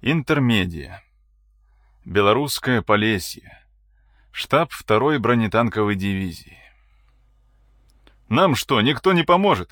Интермедия. Белорусское Полесье. Штаб 2-й бронетанковой дивизии. «Нам что, никто не поможет?»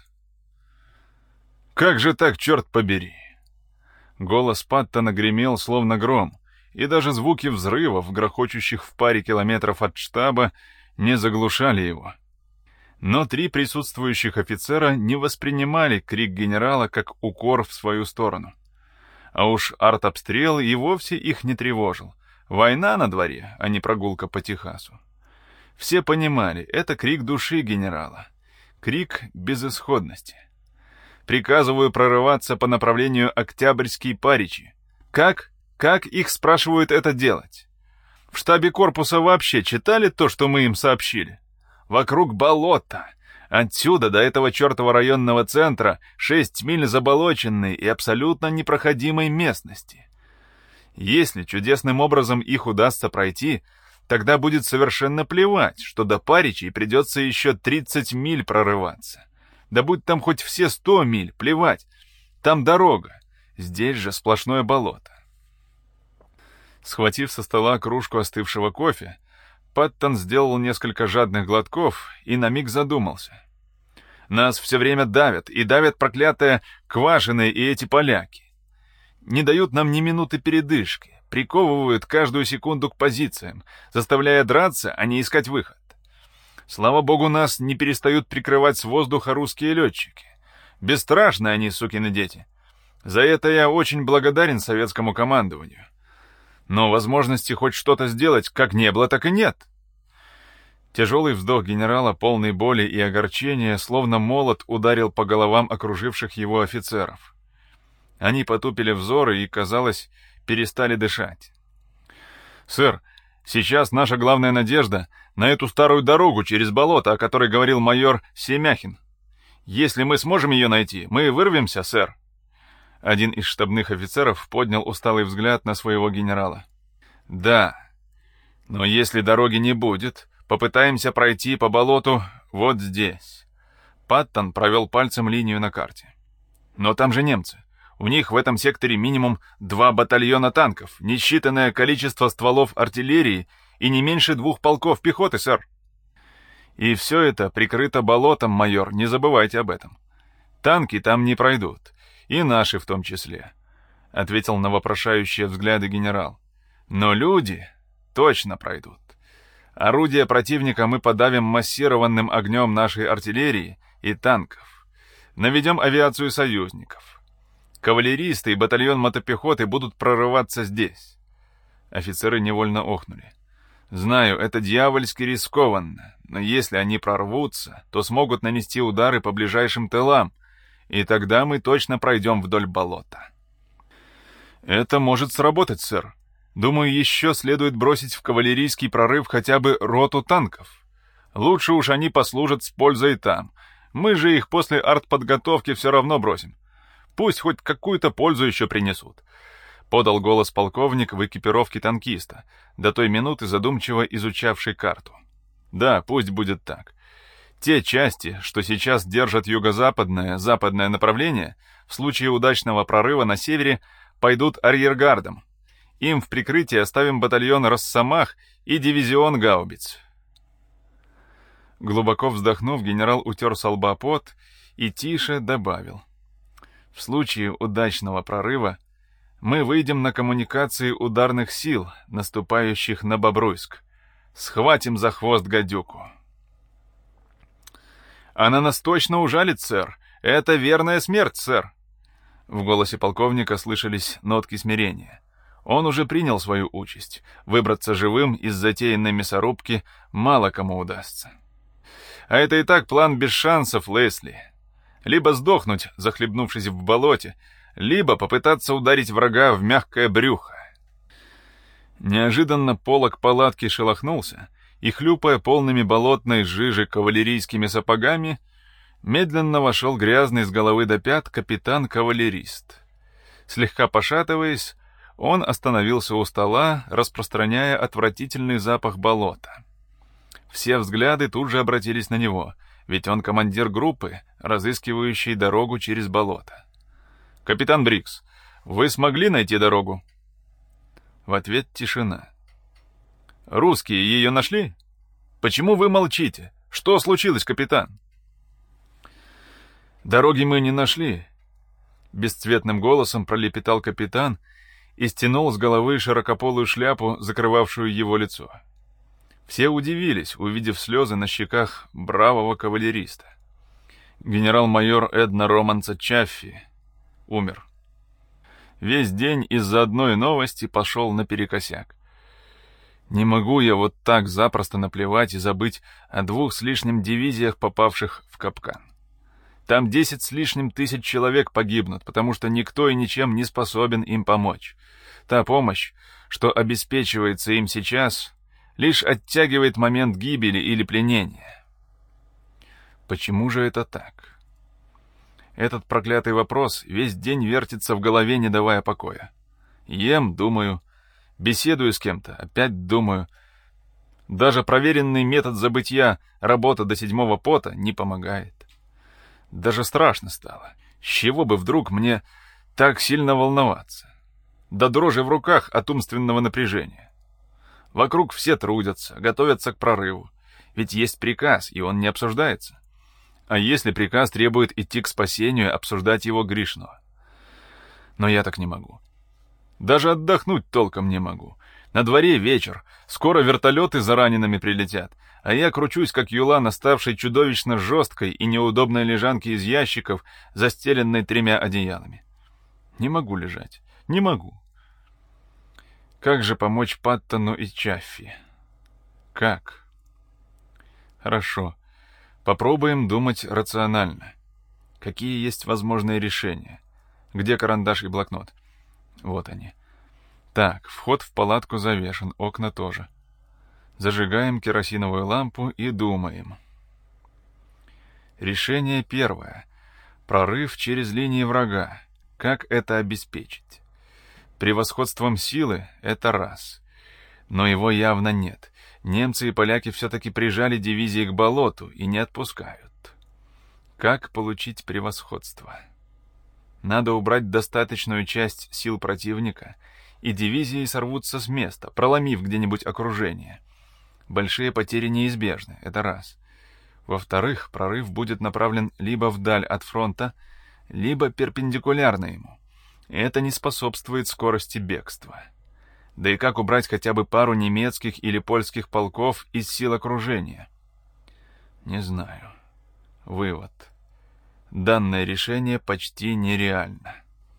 «Как же так, черт побери?» Голос Паттона гремел, словно гром, и даже звуки взрывов, грохочущих в паре километров от штаба, не заглушали его. Но 3 присутствующих офицера не воспринимали крик генерала как укор в свою сторону. А уж артобстрел и вовсе их не тревожил. Война на дворе, а не прогулка по Техасу. Все понимали, это крик души генерала. Крик безысходности. Приказываю прорываться по направлению Октябрьский Паричи. Как их спрашивают это делать? В штабе корпуса вообще читали то, что мы им сообщили? Вокруг болота. Отсюда до этого чертова районного центра 6 миль заболоченной и абсолютно непроходимой местности. Если чудесным образом их удастся пройти, тогда будет совершенно плевать, что до Паричей придется еще 30 миль прорываться. Да будь там хоть все 100 миль, плевать. Там дорога, здесь же сплошное болото. Схватив со стола кружку остывшего кофе, Паттон сделал несколько жадных глотков и на миг задумался. Нас все время давят, и давят проклятые Квашиные и эти поляки. Не дают нам ни минуты передышки, приковывают каждую секунду к позициям, заставляя драться, а не искать выход. Слава богу, нас не перестают прикрывать с воздуха русские летчики. Бесстрашны они, сукины дети. За это я очень благодарен советскому командованию. Но возможности хоть что-то сделать как не было, так и нет. Тяжелый вздох генерала, полный боли и огорчения, словно молот ударил по головам окруживших его офицеров. Они потупили взоры и, казалось, перестали дышать. «Сэр, сейчас наша главная надежда на эту старую дорогу через болото, о которой говорил майор Семяхин. Если мы сможем ее найти, мы вырвемся, сэр». Один из штабных офицеров поднял усталый взгляд на своего генерала. «Да, но если дороги не будет, попытаемся пройти по болоту вот здесь». Паттон провел пальцем линию на карте. «Но там же немцы. У них в этом секторе минимум 2 батальона танков, несчитанное количество стволов артиллерии и не меньше 2 полков пехоты, сэр». «И все это прикрыто болотом, майор, не забывайте об этом. Танки там не пройдут. И наши в том числе», — ответил на вопрошающие взгляды генерал. «Но люди точно пройдут. Орудия противника мы подавим массированным огнем нашей артиллерии и танков. Наведем авиацию союзников. Кавалеристы и батальон мотопехоты будут прорываться здесь». Офицеры невольно охнули. «Знаю, это дьявольски рискованно, но если они прорвутся, то смогут нанести удары по ближайшим тылам, и тогда мы точно пройдем вдоль болота». «Это может сработать, сэр. Думаю, еще следует бросить в кавалерийский прорыв хотя бы роту танков. Лучше уж они послужат с пользой там. Мы же их после артподготовки все равно бросим. Пусть хоть какую-то пользу еще принесут», — подал голос полковник в экипировке танкиста, до той минуты задумчиво изучавший карту. «Да, пусть будет так. Те части, что сейчас держат юго-западное, западное направление, в случае удачного прорыва на севере, пойдут арьергардом. Им в прикрытие оставим батальон Росомах и дивизион гаубиц». Глубоко вздохнув, генерал утер со лба пот и тише добавил. «В случае удачного прорыва мы выйдем на коммуникации ударных сил, наступающих на Бобруйск. Схватим за хвост гадюку». «Она нас точно ужалит, сэр. Это верная смерть, сэр». В голосе полковника слышались нотки смирения. Он уже принял свою участь. Выбраться живым из затеянной мясорубки мало кому удастся. А это и так план без шансов, Лесли. Либо сдохнуть, захлебнувшись в болоте, либо попытаться ударить врага в мягкое брюхо. Неожиданно полог палатки шелохнулся, и, хлюпая полными болотной жижи кавалерийскими сапогами, медленно вошел грязный с головы до пят капитан-кавалерист. Слегка пошатываясь, он остановился у стола, распространяя отвратительный запах болота. Все взгляды тут же обратились на него, ведь он командир группы, разыскивающей дорогу через болото. «Капитан Брикс, вы смогли найти дорогу?» В ответ тишина. «Русские ее нашли? Почему вы молчите? Что случилось, капитан?» «Дороги мы не нашли», — бесцветным голосом пролепетал капитан и стянул с головы широкополую шляпу, закрывавшую его лицо. Все удивились, увидев слезы на щеках бравого кавалериста. Генерал-майор Эдна Романца Чаффи умер. Весь день из-за одной новости пошел наперекосяк. Не могу я вот так запросто наплевать и забыть о 2 с лишним дивизиях, попавших в капкан. Там 10 с лишним тысяч человек погибнут, потому что никто и ничем не способен им помочь. Та помощь, что обеспечивается им сейчас, лишь оттягивает момент гибели или пленения. Почему же это так? Этот проклятый вопрос весь день вертится в голове, не давая покоя. Ем, думаю, беседую с кем-то, опять думаю. Даже проверенный метод забытья, работа до 7-го пота, не помогает. Даже страшно стало. С чего бы вдруг мне так сильно волноваться? До дрожи в руках от умственного напряжения. Вокруг все трудятся, готовятся к прорыву. Ведь есть приказ, и он не обсуждается. А если приказ требует идти к спасению, обсуждать его грешно. Но я так не могу. Даже отдохнуть толком не могу. На дворе вечер, скоро вертолеты за ранеными прилетят, а я кручусь, как юла на ставшей чудовищно жесткой и неудобной лежанке из ящиков, застеленной 3 одеялами. Не могу лежать, не могу. Как же помочь Паттону и Чаффи? Как? Хорошо. Попробуем думать рационально. Какие есть возможные решения? Где карандаш и блокнот? Вот они. Так, вход в палатку завешен, окна тоже. Зажигаем керосиновую лампу и думаем. Решение первое. Прорыв через линии врага. Как это обеспечить? Превосходством силы — это раз. Но его явно нет. Немцы и поляки все-таки прижали дивизии к болоту и не отпускают. Как получить превосходство? Надо убрать достаточную часть сил противника, и дивизии сорвутся с места, проломив где-нибудь окружение. Большие потери неизбежны, это раз. Во-вторых, прорыв будет направлен либо вдаль от фронта, либо перпендикулярно ему. Это не способствует скорости бегства. Да и как убрать хотя бы пару немецких или польских полков из сил окружения? Не знаю. Вывод. Данное решение почти нереально.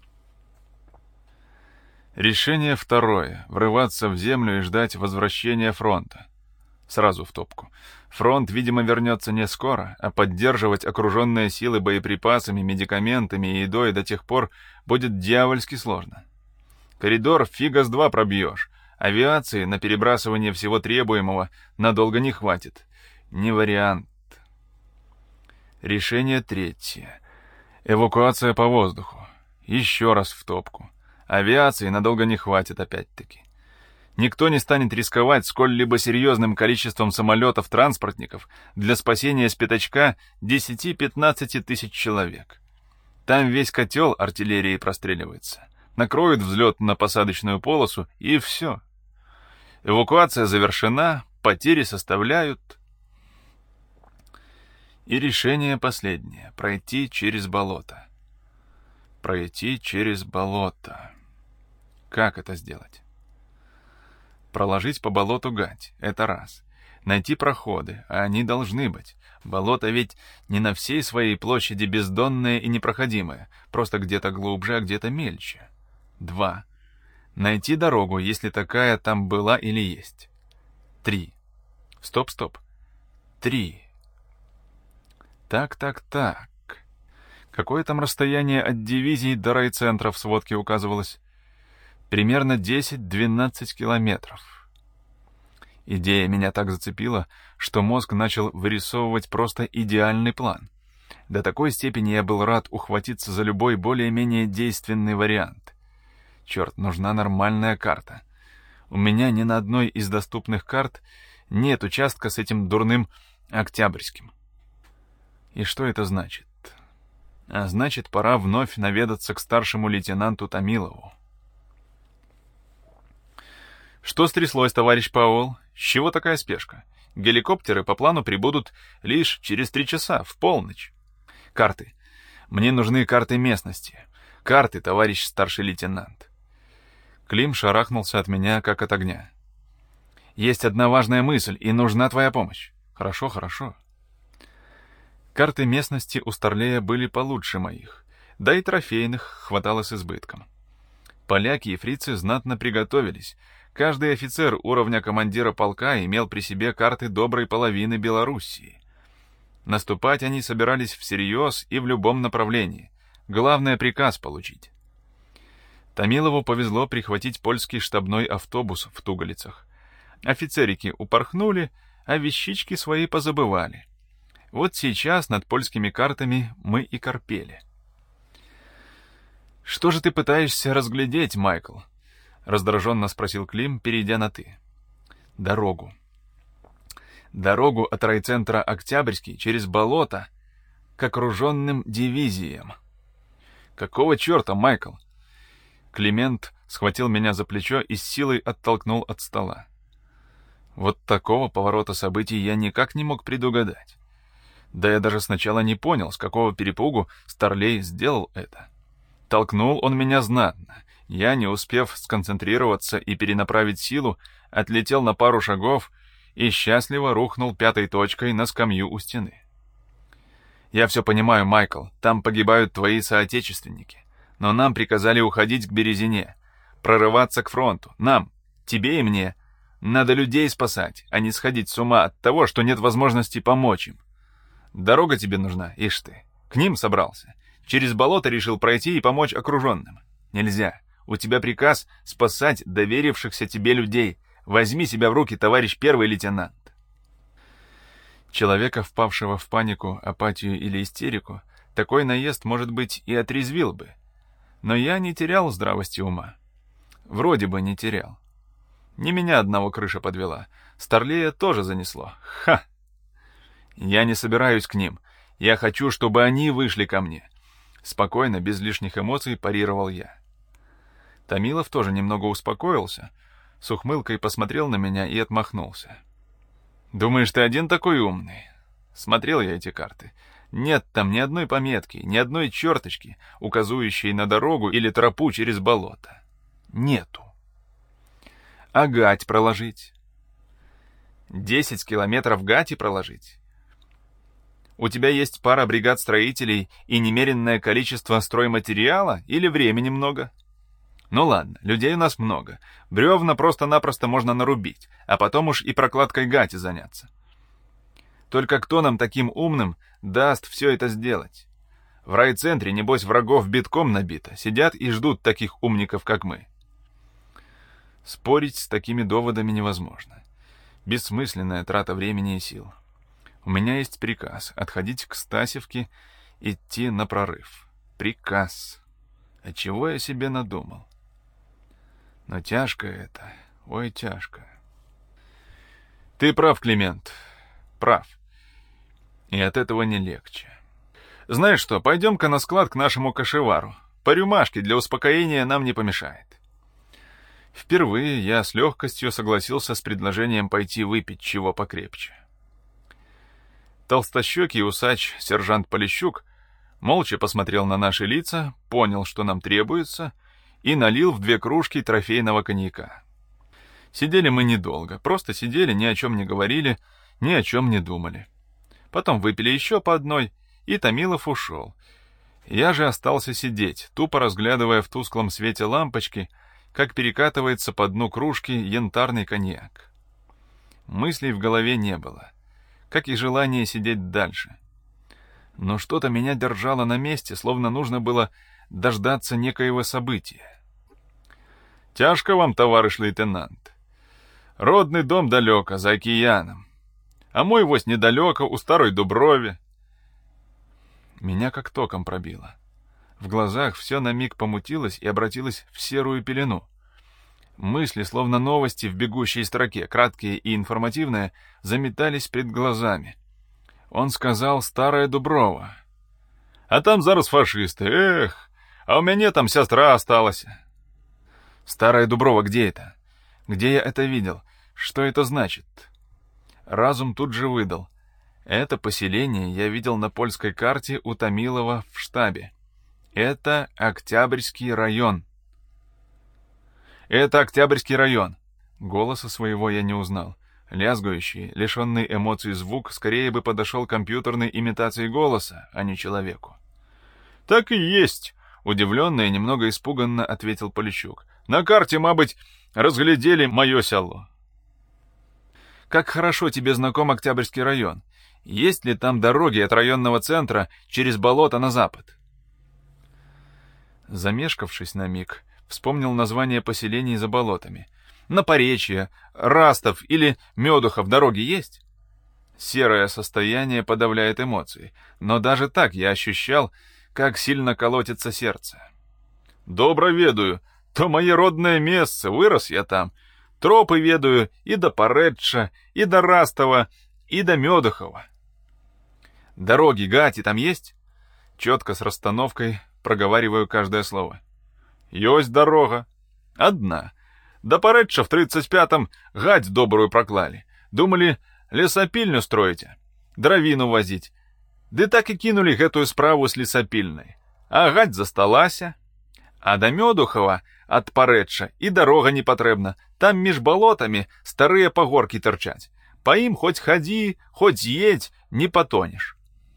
Решение второе. Врываться в землю и ждать возвращения фронта. Сразу в топку. Фронт, видимо, вернется не скоро, а поддерживать окруженные силы боеприпасами, медикаментами и едой до тех пор будет дьявольски сложно. Коридор фига с 2 пробьешь. Авиации на перебрасывание всего требуемого надолго не хватит. Не вариант. Решение третье. Эвакуация по воздуху. Еще раз в топку. Авиации надолго не хватит опять-таки. Никто не станет рисковать сколь-либо серьезным количеством самолетов-транспортников для спасения с пятачка 10-15 тысяч человек. Там весь котел артиллерии простреливается. Накроют взлет на посадочную полосу, и все. Эвакуация завершена, потери составляют. И решение последнее — пройти через болото. Пройти через болото. Как это сделать? Проложить по болоту гать — это раз. Найти проходы, а они должны быть. Болото ведь не на всей своей площади бездонное и непроходимое, просто где-то глубже, а где-то мельче. 2. Найти дорогу, если такая там была или есть. 3. Стоп. 3. Так. Какое там расстояние от дивизий до райцентра в сводке указывалось? Примерно 10-12 километров. Идея меня так зацепила, что мозг начал вырисовывать просто идеальный план. До такой степени я был рад ухватиться за любой более-менее действенный вариант. Черт, нужна нормальная карта. У меня ни на одной из доступных карт нет участка с этим дурным Октябрьским. И что это значит? А значит, пора вновь наведаться к старшему лейтенанту Томилову. «Что стряслось, товарищ Пауэлл? С чего такая спешка? Геликоптеры по плану прибудут лишь через 3 часа, в полночь. Карты. Мне нужны карты местности. Карты, товарищ старший лейтенант». Клим шарахнулся от меня, как от огня. «Есть одна важная мысль, и нужна твоя помощь». «Хорошо, хорошо». Карты местности у Старлея были получше моих, да и трофейных хватало с избытком. Поляки и фрицы знатно приготовились. Каждый офицер уровня командира полка имел при себе карты доброй половины Белоруссии. Наступать они собирались всерьез и в любом направлении. Главное — приказ получить. Томилову повезло прихватить польский штабной автобус в Туголицах. Офицерики упорхнули, а вещички свои позабывали. Вот сейчас над польскими картами мы и корпели. «Что же ты пытаешься разглядеть, Майкл?» — раздраженно спросил Клим, перейдя на «ты». «Дорогу. Дорогу от райцентра Октябрьский через болото к окруженным дивизиям». «Какого черта, Майкл?» Климент схватил меня за плечо и с силой оттолкнул от стола. Вот такого поворота событий я никак не мог предугадать. Да я даже сначала не понял, с какого перепугу Старлей сделал это. Толкнул он меня знатно. Я, не успев сконцентрироваться и перенаправить силу, отлетел на пару шагов и счастливо рухнул 5-й точкой на скамью у стены. «Я все понимаю, Майкл, там погибают твои соотечественники. Но нам приказали уходить к Березине, прорываться к фронту. Нам, тебе и мне. Надо людей спасать, а не сходить с ума от того, что нет возможности помочь им. Дорога тебе нужна, ишь ты. К ним собрался. Через болото решил пройти и помочь окруженным. Нельзя. У тебя приказ спасать доверившихся тебе людей. Возьми себя в руки, товарищ первый лейтенант». Человека, впавшего в панику, апатию или истерику, такой наезд, может быть, и отрезвил бы. Но я не терял здравости ума. Вроде бы не терял. Не меня одного крыша подвела. Старлея тоже занесло. Ха! Я не собираюсь к ним. Я хочу, чтобы они вышли ко мне. Спокойно, без лишних эмоций, парировал я. Томилов тоже немного успокоился, с ухмылкой посмотрел на меня и отмахнулся. «Думаешь, ты один такой умный?» Смотрел я эти карты. Нет там ни одной пометки, ни одной черточки, указывающей на дорогу или тропу через болото. Нету. А гать проложить? 10 километров гати проложить? У тебя есть пара бригад строителей и немеренное количество стройматериала или времени много? Ну ладно, людей у нас много. Бревна просто-напросто можно нарубить, а потом уж и прокладкой гати заняться. Только кто нам таким умным даст все это сделать? В райцентре, небось, врагов битком набито, сидят и ждут таких умников, как мы. Спорить с такими доводами невозможно. Бессмысленная трата времени и сил. У меня есть приказ отходить к Стасевке, идти на прорыв. Приказ. А чего я себе надумал? Но тяжко это, ой, тяжко. Ты прав, Климент, прав. И от этого не легче. Знаешь что, пойдем-ка на склад к нашему кошевару. По рюмашке для успокоения нам не помешает. Впервые я с легкостью согласился с предложением пойти выпить чего покрепче. Толстощекий усач сержант Полищук молча посмотрел на наши лица, понял, что нам требуется, и налил в 2 кружки трофейного коньяка. Сидели мы недолго, просто сидели, ни о чем не говорили, ни о чем не думали. Потом выпили еще по одной, и Томилов ушел. Я же остался сидеть, тупо разглядывая в тусклом свете лампочки, как перекатывается по дну кружки янтарный коньяк. Мыслей в голове не было, как и желание сидеть дальше. Но что-то меня держало на месте, словно нужно было дождаться некоего события. «Тяжко вам, товарищ лейтенант. Родный дом далеко, за океаном. А мой вось недалеко, у старой Дуброви». Меня как током пробило. В глазах все на миг помутилось и обратилось в серую пелену. Мысли, словно новости в бегущей строке, краткие и информативные, заметались перед глазами. Он сказал «Старая Дуброва». «А там зараз фашисты, эх, а у меня там сестра осталась». «Старая Дуброва где это? Где я это видел? Что это значит? Разум тут же выдал. Это поселение я видел на польской карте у Томилова в штабе. Это Октябрьский район. Это Октябрьский район. Голоса своего я не узнал. Лязгающий, лишенный эмоций звук скорее бы подошел к компьютерной имитации голоса, а не человеку. «Так и есть», — удивленно и немного испуганно ответил Полищук. «На карте, мабыть, разглядели мое село». «Как хорошо тебе знаком Октябрьский район. Есть ли там дороги от районного центра через болото на запад?» Замешкавшись на миг, вспомнил название поселений за болотами. Напоречье, Растов или Медухов дороги есть? Серое состояние подавляет эмоции, но даже так я ощущал, как сильно колотится сердце. «Добро ведаю, то мое родное место, вырос я там. Тропы ведаю и до Паретша, и до Растова, и до Медухова». «Дороги, гати там есть?» Четко с расстановкой проговариваю каждое слово. «Есть дорога. Одна. До Паретша в 35-м гать добрую проклали. Думали, лесопильню строите, дровину возить. Да так и кинули гэтую справу с лесопильной. А гать засталася. А до Медухова от Паретша и дорога не потребна. Там меж болотами старые погорки торчать. По им хоть ходи, хоть едь, не потонешь».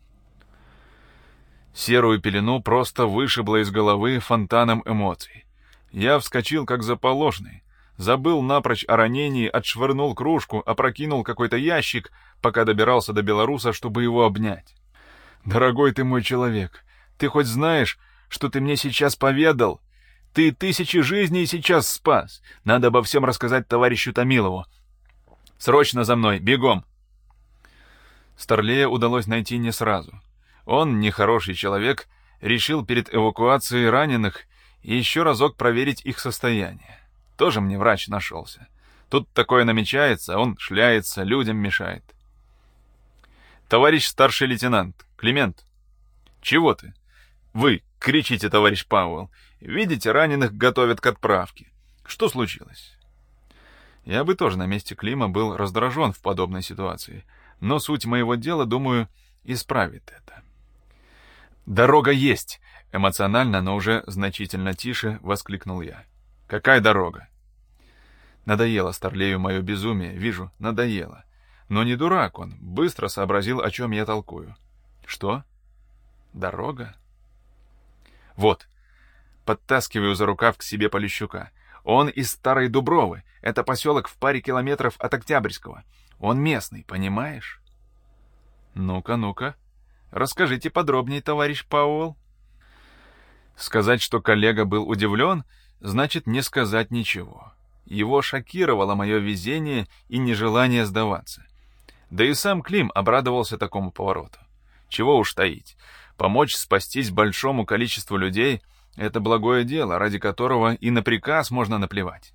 Серую пелену просто вышибло из головы фонтаном эмоций. Я вскочил как заположенный. Забыл напрочь о ранении, отшвырнул кружку, опрокинул какой-то ящик, пока добирался до белоруса, чтобы его обнять. «Дорогой ты мой человек, ты хоть знаешь, что ты мне сейчас поведал? Ты 1000 жизней сейчас спас. Надо обо всем рассказать товарищу Томилову. Срочно за мной, бегом!» Старлея удалось найти не сразу. Он, нехороший человек, решил перед эвакуацией раненых еще разок проверить их состояние. Тоже мне врач нашелся. Тут такое намечается, он шляется, людям мешает. «Товарищ старший лейтенант, Климент!» «Чего ты?» «Вы!» — кричите, товарищ Пауэлл. «Видите, раненых готовят к отправке. Что случилось?» Я бы тоже на месте Клима был раздражен в подобной ситуации, но суть моего дела, думаю, исправит это. «Дорога есть!» — эмоционально, но уже значительно тише воскликнул я. «Какая дорога?» Надоело Старлею мое безумие, вижу, надоело. Но не дурак он, быстро сообразил, о чем я толкую. «Что? Дорога?» «Вот». Подтаскиваю за рукав к себе Полищука. «Он из Старой Дубровы. Это поселок в паре километров от Октябрьского. Он местный, понимаешь?» «Ну-ка, ну-ка. Расскажите подробнее, товарищ Пауэлл». Сказать, что коллега был удивлен, значит не сказать ничего. Его шокировало мое везение и нежелание сдаваться. Да и сам Клим обрадовался такому повороту. Чего уж таить. Помочь спастись большому количеству людей — это благое дело, ради которого и на приказ можно наплевать.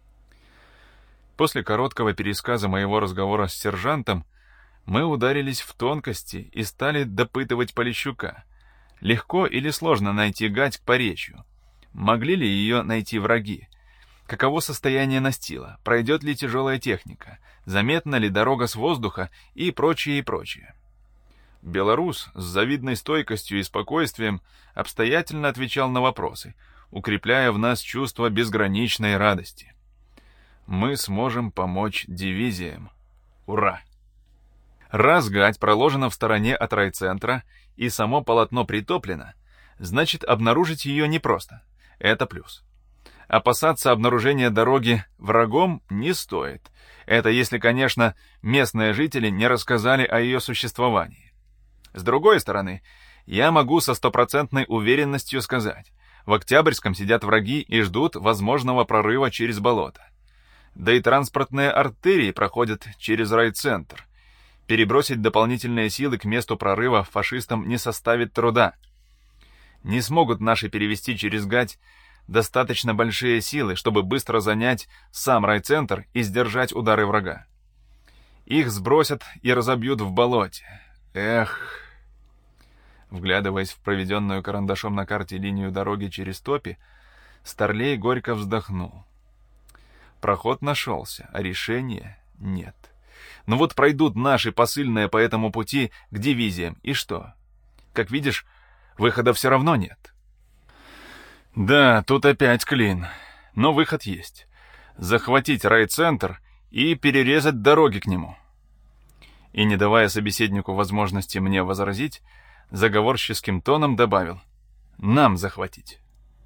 После короткого пересказа моего разговора с сержантом мы ударились в тонкости и стали допытывать Полищука. Легко или сложно найти гать к Поречью? Могли ли ее найти враги? Каково состояние настила? Пройдет ли тяжелая техника? Заметна ли дорога с воздуха? И прочее, и прочее. Белорус с завидной стойкостью и спокойствием обстоятельно отвечал на вопросы, укрепляя в нас чувство безграничной радости. Мы сможем помочь дивизиям. Ура! Раз гать проложена в стороне от райцентра и само полотно притоплено, значит, обнаружить ее непросто. Это плюс. Опасаться обнаружения дороги врагом не стоит. Это если, конечно, местные жители не рассказали о ее существовании. С другой стороны, я могу со стопроцентной уверенностью сказать, в Октябрьском сидят враги и ждут возможного прорыва через болото. Да и транспортные артерии проходят через райцентр. Перебросить дополнительные силы к месту прорыва фашистам не составит труда. Не смогут наши перевести через гать достаточно большие силы, чтобы быстро занять сам райцентр и сдержать удары врага. Их сбросят и разобьют в болоте. Эх! Вглядываясь в проведенную карандашом на карте линию дороги через топи, Старлей горько вздохнул. Проход нашелся, а решения нет. Ну вот пройдут наши посыльные по этому пути к дивизиям, и что? Как видишь, выхода все равно нет. Да, тут опять клин, но выход есть. Захватить райцентр и перерезать дороги к нему. И, не давая собеседнику возможности мне возразить, заговорческим тоном добавил: нам захватить.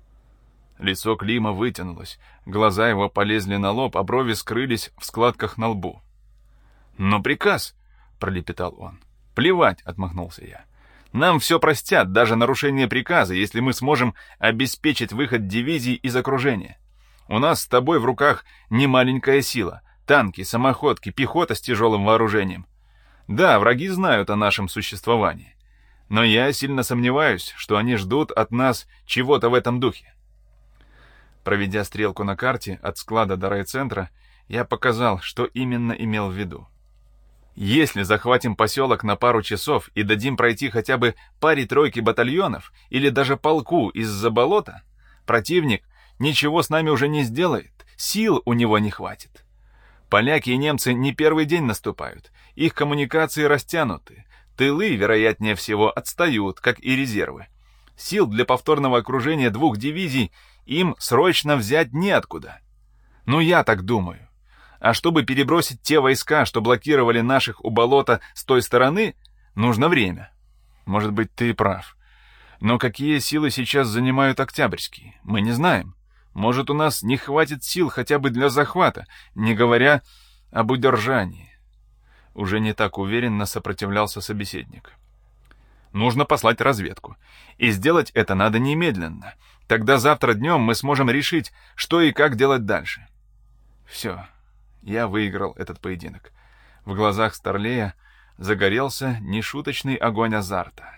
Лицо Клима вытянулось, глаза его полезли на лоб, а брови скрылись в складках на лбу. «Но приказ!» — пролепетал он. «Плевать!» — отмахнулся я. «Нам все простят, даже нарушение приказа, если мы сможем обеспечить выход дивизии из окружения. У нас с тобой в руках немаленькая сила, танки, самоходки, пехота с тяжелым вооружением. Да, враги знают о нашем существовании, но я сильно сомневаюсь, что они ждут от нас чего-то в этом духе». Проведя стрелку на карте от склада до райцентра, я показал, что именно имел в виду. Если захватим поселок на пару часов и дадим пройти хотя бы паре-тройке батальонов или даже полку из-за болота, противник ничего с нами уже не сделает, сил у него не хватит. Поляки и немцы не первый день наступают, их коммуникации растянуты, тылы, вероятнее всего, отстают, как и резервы. Сил для повторного окружения 2 дивизий им срочно взять неоткуда. Ну, я так думаю. А чтобы перебросить те войска, что блокировали наших у болота с той стороны, нужно время. Может быть, ты и прав. Но какие силы сейчас занимают Октябрьские, мы не знаем. Может, у нас не хватит сил хотя бы для захвата, не говоря об удержании. Уже не так уверенно сопротивлялся собеседник. Нужно послать разведку. И сделать это надо немедленно. Тогда завтра днем мы сможем решить, что и как делать дальше. Все, я выиграл этот поединок. В глазах Старлея загорелся нешуточный огонь азарта.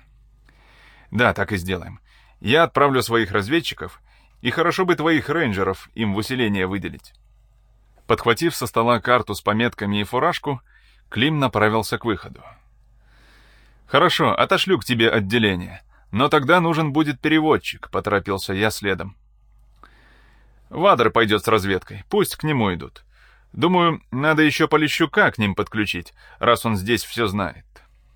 Да, так и сделаем. Я отправлю своих разведчиков, и хорошо бы твоих рейнджеров им в усиление выделить. Подхватив со стола карту с пометками и фуражку, Клим направился к выходу. «Хорошо, отошлю к тебе отделение. Но тогда нужен будет переводчик», — поторопился я следом. «Вадер пойдет с разведкой, пусть к нему идут. Думаю, надо еще Полищука к ним подключить, раз он здесь все знает».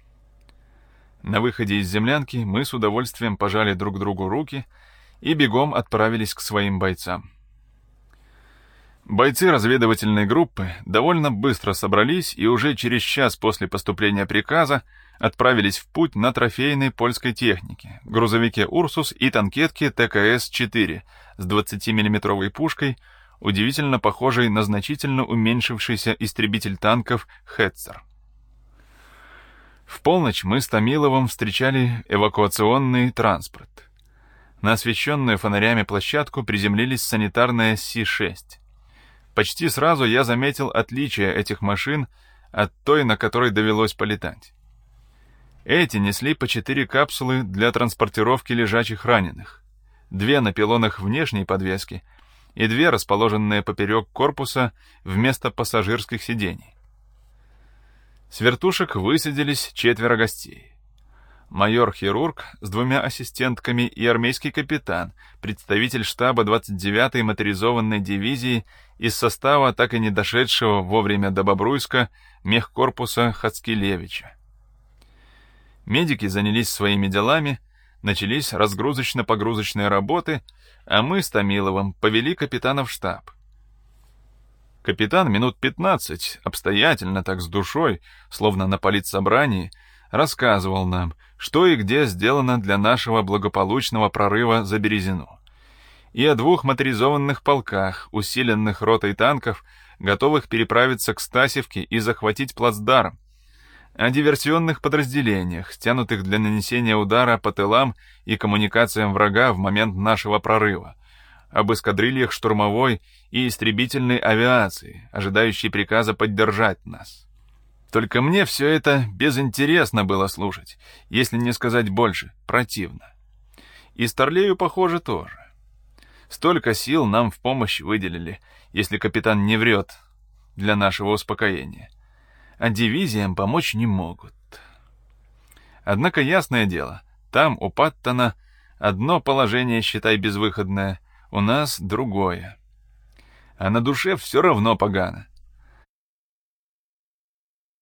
На выходе из землянки мы с удовольствием пожали друг другу руки и бегом отправились к своим бойцам. Бойцы разведывательной группы довольно быстро собрались и уже через час после поступления приказа отправились в путь на трофейной польской технике, грузовике «Урсус» и танкетке ТКС-4 с 20-миллиметровой пушкой, удивительно похожей на значительно уменьшившийся истребитель танков «Хетцер». В полночь мы с Томиловым встречали эвакуационный транспорт. На освещенную фонарями площадку приземлились санитарные Си-6. Почти сразу я заметил отличие этих машин от той, на которой довелось полетать. Эти несли по 4 капсулы для транспортировки лежачих раненых, 2 на пилонах внешней подвески и 2 расположенные поперек корпуса вместо пассажирских сидений. С вертушек высадились 4 гостей. Майор-хирург с 2 ассистентками и армейский капитан, представитель штаба 29-й моторизованной дивизии из состава так и не дошедшего вовремя до Бобруйска мехкорпуса Хацкелевича. Медики занялись своими делами, начались разгрузочно-погрузочные работы, а мы с Томиловым повели капитана в штаб. Капитан минут 15, обстоятельно так с душой, словно на политсобрании, рассказывал нам, что и где сделано для нашего благополучного прорыва за Березину, и о 2 моторизованных полках, усиленных ротой танков, готовых переправиться к Стасевке и захватить плацдарм, о диверсионных подразделениях, стянутых для нанесения удара по тылам и коммуникациям врага в момент нашего прорыва, об эскадрильях штурмовой и истребительной авиации, ожидающей приказа поддержать нас. Только мне все это безинтересно было слушать, если не сказать больше, противно. И Старлею, похоже, тоже. Столько сил нам в помощь выделили, если капитан не врет, для нашего успокоения. А дивизиям помочь не могут. Однако ясное дело, там, у Паттона, одно положение, считай, безвыходное, у нас другое. а на душе все равно погано.